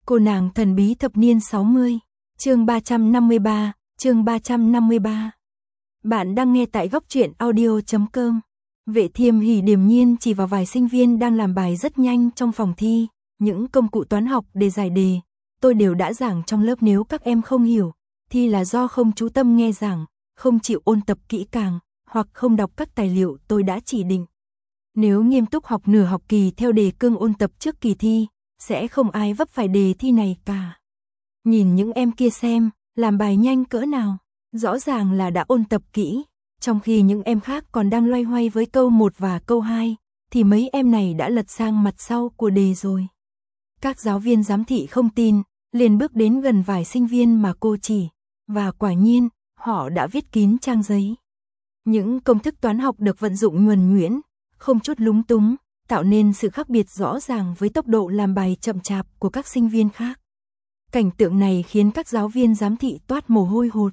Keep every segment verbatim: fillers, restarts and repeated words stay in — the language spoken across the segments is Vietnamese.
Cô nàng thần bí thập niên sáu mươi, chương ba trăm năm mươi ba, chương ba trăm năm mươi ba. Bạn đang nghe tại góc truyện audio chấm com. Vệ Thiêm Hỉ điềm nhiên chỉ vào vài sinh viên đang làm bài rất nhanh trong phòng thi, những công cụ toán học để giải đề, tôi đều đã giảng trong lớp, nếu các em không hiểu, thì là do không chú tâm nghe giảng, không chịu ôn tập kỹ càng, hoặc không đọc các tài liệu tôi đã chỉ định. Nếu nghiêm túc học nửa học kỳ theo đề cương ôn tập trước kỳ thi, sẽ không ai vấp phải đề thi này cả. Nhìn những em kia xem, làm bài nhanh cỡ nào, rõ ràng là đã ôn tập kỹ, trong khi những em khác còn đang loay hoay với câu một và câu hai, thì mấy em này đã lật sang mặt sau của đề rồi. Các giáo viên giám thị không tin, liền bước đến gần vài sinh viên mà cô chỉ, và quả nhiên, họ đã viết kín trang giấy. Những công thức toán học được vận dụng nhuần nhuyễn, không chút lúng túng, tạo nên sự khác biệt rõ ràng với tốc độ làm bài chậm chạp của các sinh viên khác. Cảnh tượng này khiến các giáo viên giám thị toát mồ hôi hột.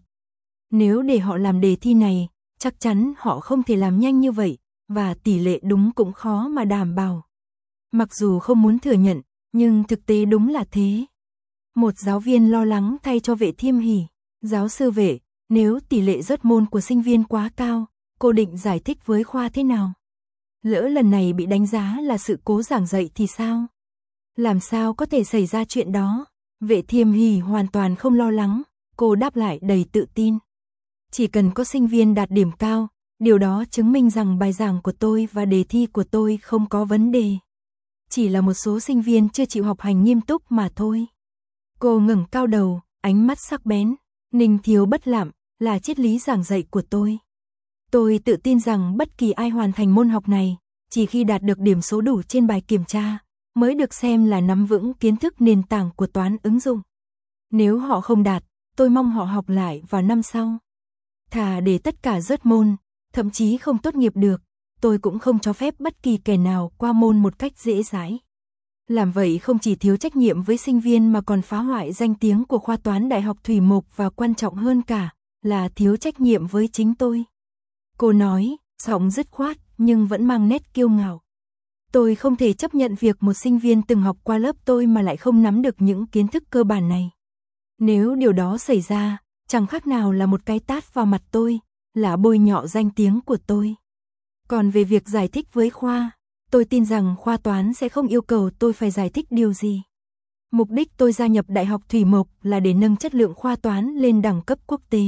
Nếu để họ làm đề thi này, chắc chắn họ không thể làm nhanh như vậy, và tỷ lệ đúng cũng khó mà đảm bảo. Mặc dù không muốn thừa nhận, nhưng thực tế đúng là thế. Một giáo viên lo lắng thay cho Vệ Thiêm Hỉ. Giáo sư Vệ, nếu tỷ lệ rớt môn của sinh viên quá cao, cô định giải thích với khoa thế nào? Lỡ lần này bị đánh giá là sự cố giảng dạy thì sao? Làm sao có thể xảy ra chuyện đó? Vệ Thiêm Hỉ hoàn toàn không lo lắng, cô đáp lại đầy tự tin. Chỉ cần có sinh viên đạt điểm cao, điều đó chứng minh rằng bài giảng của tôi và đề thi của tôi không có vấn đề. Chỉ là một số sinh viên chưa chịu học hành nghiêm túc mà thôi. Cô ngẩng cao đầu, ánh mắt sắc bén. Ninh thiếu bất lạm, là triết lý giảng dạy của tôi. Tôi tự tin rằng bất kỳ ai hoàn thành môn học này, chỉ khi đạt được điểm số đủ trên bài kiểm tra, mới được xem là nắm vững kiến thức nền tảng của toán ứng dụng. Nếu họ không đạt, tôi mong họ học lại vào năm sau. Thà để tất cả rớt môn, thậm chí không tốt nghiệp được, tôi cũng không cho phép bất kỳ kẻ nào qua môn một cách dễ dãi. Làm vậy không chỉ thiếu trách nhiệm với sinh viên mà còn phá hoại danh tiếng của khoa toán Đại học Thủy Mộc, và quan trọng hơn cả là thiếu trách nhiệm với chính tôi. Cô nói, giọng dứt khoát nhưng vẫn mang nét kiêu ngạo. Tôi không thể chấp nhận việc một sinh viên từng học qua lớp tôi mà lại không nắm được những kiến thức cơ bản này. Nếu điều đó xảy ra, chẳng khác nào là một cái tát vào mặt tôi, là bôi nhọ danh tiếng của tôi. Còn về việc giải thích với khoa, tôi tin rằng khoa toán sẽ không yêu cầu tôi phải giải thích điều gì. Mục đích tôi gia nhập Đại học Thủy Mộc là để nâng chất lượng khoa toán lên đẳng cấp quốc tế.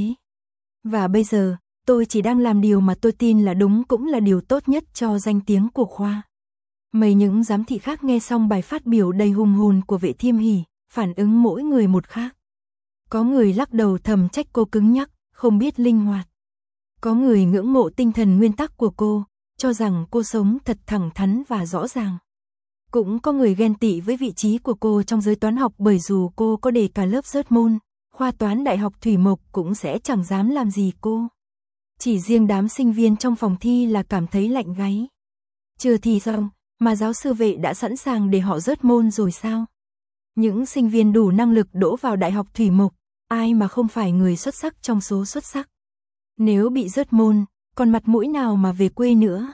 Và bây giờ, tôi chỉ đang làm điều mà tôi tin là đúng, cũng là điều tốt nhất cho danh tiếng của khoa. Mấy những giám thị khác nghe xong bài phát biểu đầy hùng hồn của Vệ Thiêm Hỉ, phản ứng mỗi người một khác. Có người lắc đầu thầm trách cô cứng nhắc, không biết linh hoạt. Có người ngưỡng mộ tinh thần nguyên tắc của cô, cho rằng cô sống thật thẳng thắn và rõ ràng. Cũng có người ghen tị với vị trí của cô trong giới toán học, bởi dù cô có để cả lớp rớt môn, khoa toán Đại học Thủy Mộc cũng sẽ chẳng dám làm gì cô. Chỉ riêng đám sinh viên trong phòng thi là cảm thấy lạnh gáy. Chưa thi xong, mà giáo sư Vệ đã sẵn sàng để họ rớt môn rồi sao? Những sinh viên đủ năng lực đỗ vào Đại học Thủy Mộc, ai mà không phải người xuất sắc trong số xuất sắc. Nếu bị rớt môn, còn mặt mũi nào mà về quê nữa?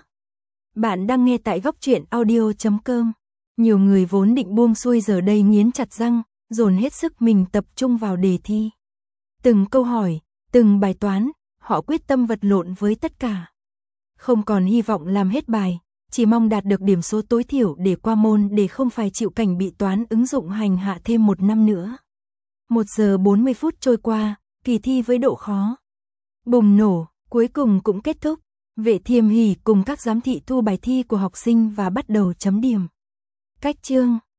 Bạn đang nghe tại góc truyện audio chấm com. Nhiều người vốn định buông xuôi giờ đây nghiến chặt răng, dồn hết sức mình tập trung vào đề thi. Từng câu hỏi, từng bài toán, họ quyết tâm vật lộn với tất cả. Không còn hy vọng làm hết bài, chỉ mong đạt được điểm số tối thiểu để qua môn, để không phải chịu cảnh bị toán ứng dụng hành hạ thêm một năm nữa. Một giờ bốn mươi phút trôi qua, kỳ thi với độ khó bùng nổ, cuối cùng cũng kết thúc. Vệ Thiêm Hỉ cùng các giám thị thu bài thi của học sinh và bắt đầu chấm điểm. Cách chương